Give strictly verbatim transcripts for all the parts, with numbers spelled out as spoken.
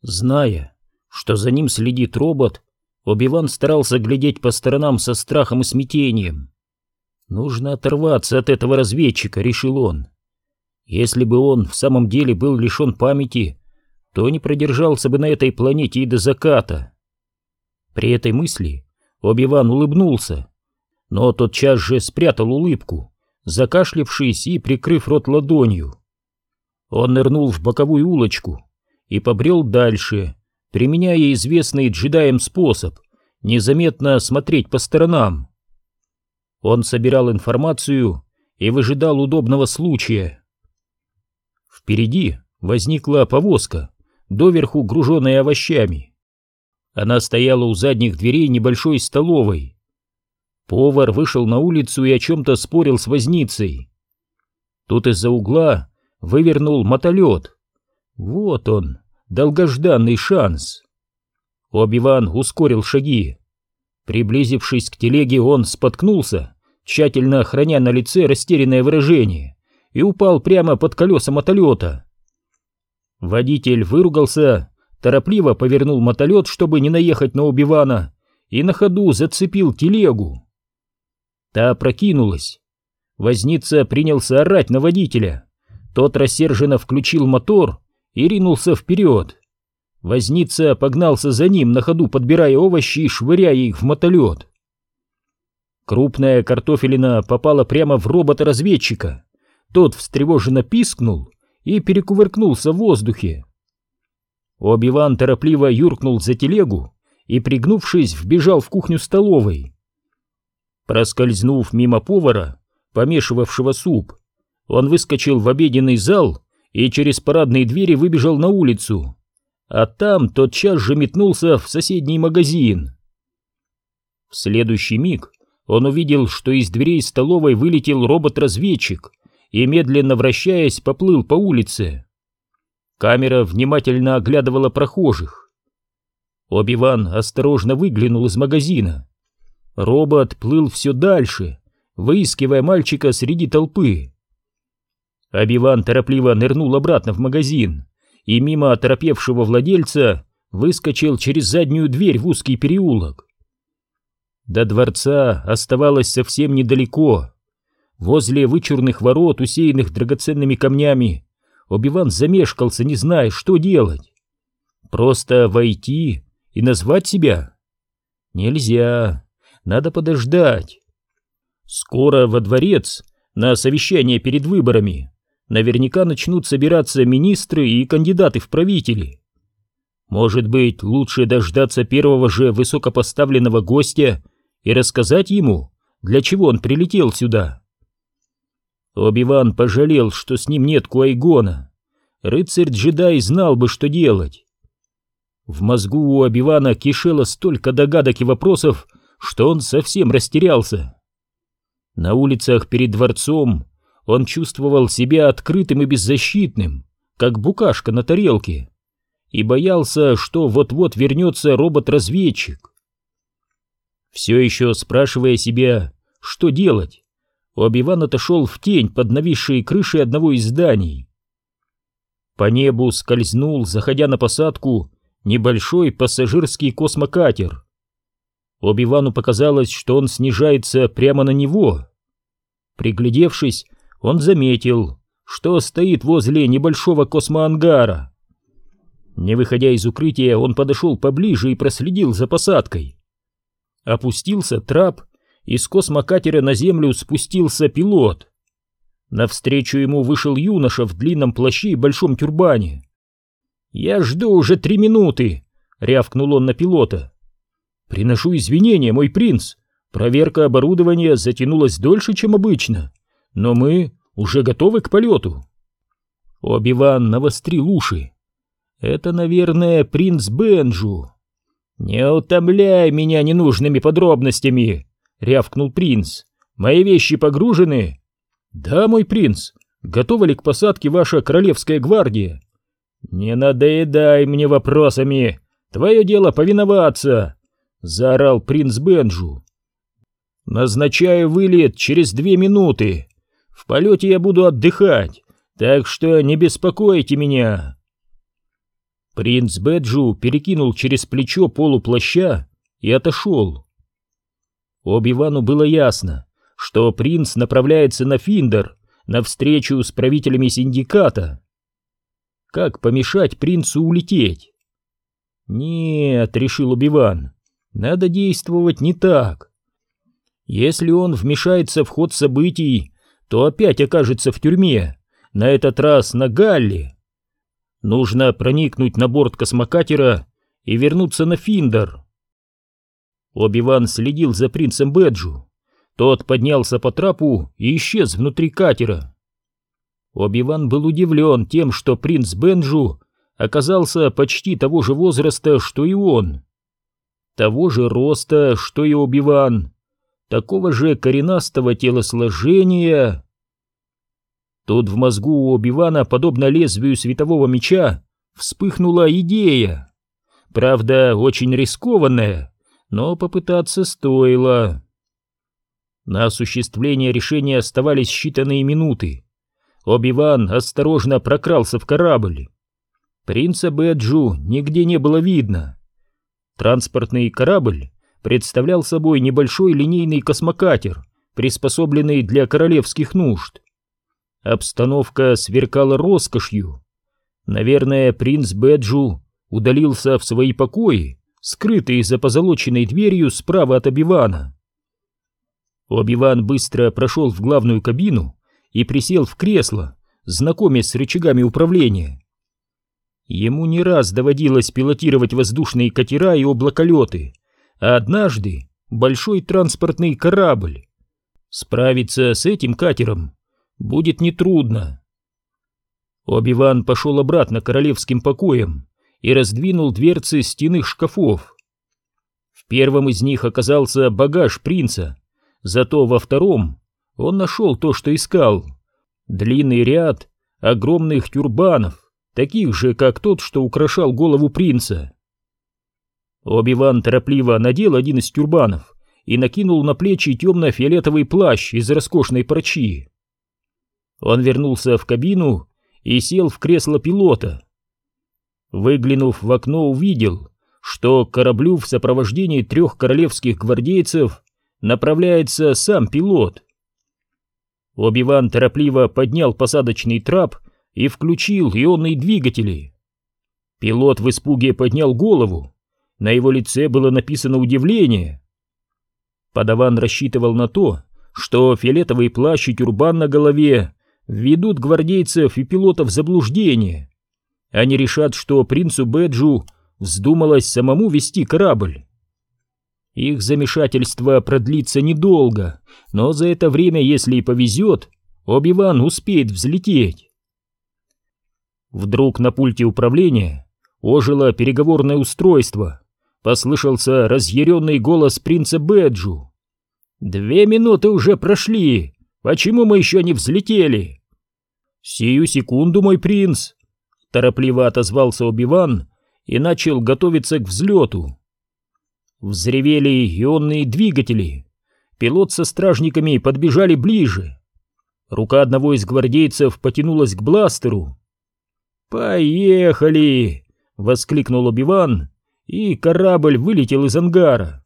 Зная, что за ним следит робот, Оби-Ван старался глядеть по сторонам со страхом и смятением. «Нужно оторваться от этого разведчика», — решил он. Если бы он в самом деле был лишен памяти, то не продержался бы на этой планете и до заката. При этой мысли Оби-Ван улыбнулся, но тотчас же спрятал улыбку, закашлявшись и прикрыв рот ладонью. Он нырнул в боковую улочку и побрел дальше, применяя известный джедаям способ незаметно смотреть по сторонам. Он собирал информацию и выжидал удобного случая. Впереди возникла повозка, доверху груженная овощами. Она стояла у задних дверей небольшой столовой. Повар вышел на улицу и о чем-то спорил с возницей. Тут из-за угла вывернул мотолет. Вот он, долгожданный шанс. Оби-Ван ускорил шаги. Приблизившись к телеге, он споткнулся, тщательно храня на лице растерянное выражение, и упал прямо под колеса мотолета. Водитель выругался, торопливо повернул мотолет, чтобы не наехать на Оби-Вана, и на ходу зацепил телегу. Та опрокинулась. Возница принялся орать на водителя. Тот рассерженно включил мотор и ринулся вперед. Возница погнался за ним, на ходу подбирая овощи и швыряя их в мотолет. Крупная картофелина попала прямо в робота-разведчика. Тот встревоженно пискнул и перекувыркнулся в воздухе. Оби-Ван торопливо юркнул за телегу и, пригнувшись, вбежал в кухню-столовой. Проскользнув мимо повара, помешивавшего суп, он выскочил в обеденный зал и через парадные двери выбежал на улицу, а там тотчас же метнулся в соседний магазин. В следующий миг он увидел, что из дверей столовой вылетел робот-разведчик и, медленно вращаясь, поплыл по улице. Камера внимательно оглядывала прохожих. Оби-Ван осторожно выглянул из магазина. Робот плыл все дальше, выискивая мальчика среди толпы. Оби-Ван торопливо нырнул обратно в магазин и мимо оторопевшего владельца выскочил через заднюю дверь в узкий переулок. До дворца оставалось совсем недалеко. Возле вычурных ворот, усеянных драгоценными камнями, Оби-Ван замешкался, не зная, что делать. Просто войти и назвать себя? Нельзя. Надо подождать. Скоро во дворец, на совещание перед выборами, наверняка начнут собираться министры и кандидаты в правители. Может быть, лучше дождаться первого же высокопоставленного гостя и рассказать ему, для чего он прилетел сюда. Оби-Ван пожалел, что с ним нет Ку-Ай-Гона. Рыцарь-джедай знал бы, что делать. В мозгу у Оби-Вана кишело столько догадок и вопросов, что он совсем растерялся. На улицах перед дворцом он чувствовал себя открытым и беззащитным, как букашка на тарелке, и боялся, что вот-вот вернется робот-разведчик. Все еще спрашивая себя, что делать, Оби-Ван отошел в тень под нависшей крышей одного из зданий. По небу скользнул, заходя на посадку, небольшой пассажирский космокатер. Оби-Вану показалось, что он снижается прямо на него. Приглядевшись, он заметил, что стоит возле небольшого космоангара. Не выходя из укрытия, он подошел поближе и проследил за посадкой. Опустился трап, и с космокатера на землю спустился пилот. Навстречу ему вышел юноша в длинном плаще и большом тюрбане. «Я жду уже три минуты!» — рявкнул он на пилота. «Приношу извинения, мой принц. Проверка оборудования затянулась дольше, чем обычно, но мы уже готовы к полету». Оби-Ван навострил уши. «Это, наверное, принц Бенджу». «Не утомляй меня ненужными подробностями!» — рявкнул принц. «Мои вещи погружены?» «Да, мой принц. Готова ли к посадке ваша королевская гвардия?» «Не надоедай мне вопросами. Твое дело повиноваться!» — заорал принц Бенджу. «Назначаю вылет через две минуты. В полете я буду отдыхать, так что не беспокойте меня». Принц Бэджу перекинул через плечо полу плаща и отошел. Оби-Вану было ясно, что принц направляется на Финдер, на встречу с правителями синдиката. Как помешать принцу улететь? Нет, решил Оби-Ван, надо действовать не так. Если он вмешается в ход событий, то опять окажется в тюрьме, на этот раз на Галле. Нужно проникнуть на борт космокатера и вернуться на Финдер. Оби-Ван следил за принцем Бэджу. Тот поднялся по трапу и исчез внутри катера. Оби-Ван был удивлен тем, что принц Бэджу оказался почти того же возраста, что и он. Того же роста, что и Оби-Ван. Такого же коренастого телосложения. Тут в мозгу у Оби-Вана, подобно лезвию светового меча, вспыхнула идея. Правда, очень рискованная, но попытаться стоило. На осуществление решения оставались считанные минуты. Оби-Ван осторожно прокрался в корабль. Принца Бэджу нигде не было видно. Транспортный корабль представлял собой небольшой линейный космокатер, приспособленный для королевских нужд. Обстановка сверкала роскошью. Наверное, принц Бэджу удалился в свои покои, скрытые за позолоченной дверью справа от Оби-Вана. Оби-Ван быстро прошел в главную кабину и присел в кресло, знакомясь с рычагами управления. Ему не раз доводилось пилотировать воздушные катера и облаколеты, а однажды большой транспортный корабль. Справиться с этим катером будет нетрудно. Оби-Ван пошел обратно к королевским покоям и раздвинул дверцы стенных шкафов. В первом из них оказался багаж принца, зато во втором он нашел то, что искал. Длинный ряд огромных тюрбанов, таких же, как тот, что украшал голову принца. Оби-Ван торопливо надел один из тюрбанов и накинул на плечи темно-фиолетовый плащ из роскошной парчи. Он вернулся в кабину и сел в кресло пилота. Выглянув в окно, увидел, что к кораблю в сопровождении трех королевских гвардейцев направляется сам пилот. Оби-Ван торопливо поднял посадочный трап и включил ионные двигатели. Пилот в испуге поднял голову. На его лице было написано удивление. Падаван рассчитывал на то, что фиолетовый плащ и тюрбан на голове введут гвардейцев и пилотов в заблуждение. Они решат, что принцу Бэджу вздумалось самому вести корабль. Их замешательство продлится недолго, но за это время, если и повезет, Оби-Ван успеет взлететь. Вдруг на пульте управления ожило переговорное устройство. Послышался разъяренный голос принца Бэджу. «Две минуты уже прошли! Почему мы еще не взлетели?» «Сию секунду, мой принц!» Торопливо отозвался Оби-Ван и начал готовиться к взлету. Взревели ионные двигатели. Пилот со стражниками подбежали ближе. Рука одного из гвардейцев потянулась к бластеру. «Поехали!» — воскликнул Оби-Ван, и корабль вылетел из ангара.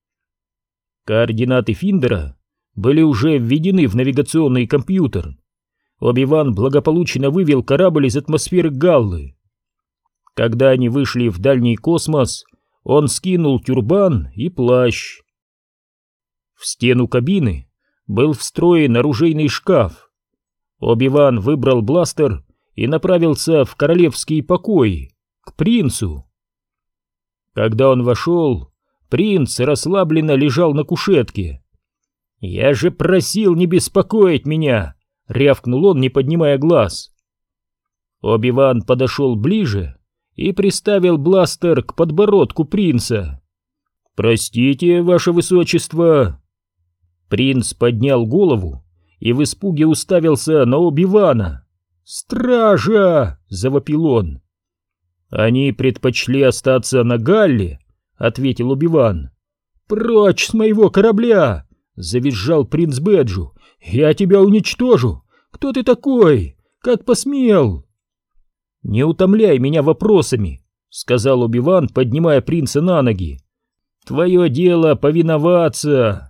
Координаты Финдера были уже введены в навигационный компьютер. Оби-Ван благополучно вывел корабль из атмосферы Галлы. Когда они вышли в дальний космос, он скинул тюрбан и плащ. В стену кабины был встроен оружейный шкаф. Оби-Ван выбрал бластер и направился в королевские покои, к принцу. Когда он вошел, принц расслабленно лежал на кушетке. «Я же просил не беспокоить меня!» — рявкнул он, не поднимая глаз. Оби-Ван подошел ближе и приставил бластер к подбородку принца. «Простите, ваше высочество!» Принц поднял голову и в испуге уставился на Оби-Вана. «Стража!» — завопил он. «Они предпочли остаться на Галле», — ответил Оби-Ван. «Прочь с моего корабля!» — завизжал принц Бэджу. «Я тебя уничтожу! Кто ты такой? Как посмел?» «Не утомляй меня вопросами», сказал Оби-Ван, поднимая принца на ноги. «Твое дело повиноваться!»